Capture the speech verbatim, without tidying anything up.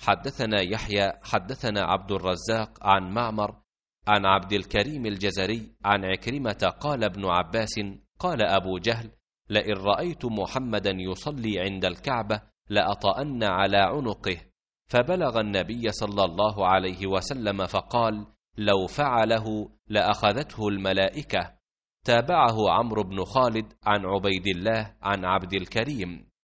حدثنا يحيى حدثنا عبد الرزاق عن معمر عن عبد الكريم الجزري عن عكرمة قال ابن عباس قال أبو جهل لئن رأيت محمدا يصلي عند الكعبة لأطأن على عنقه، فبلغ النبي صلى الله عليه وسلم فقال لو فعله لأخذته الملائكة. تابعه عمرو بن خالد عن عبيد الله عن عبد الكريم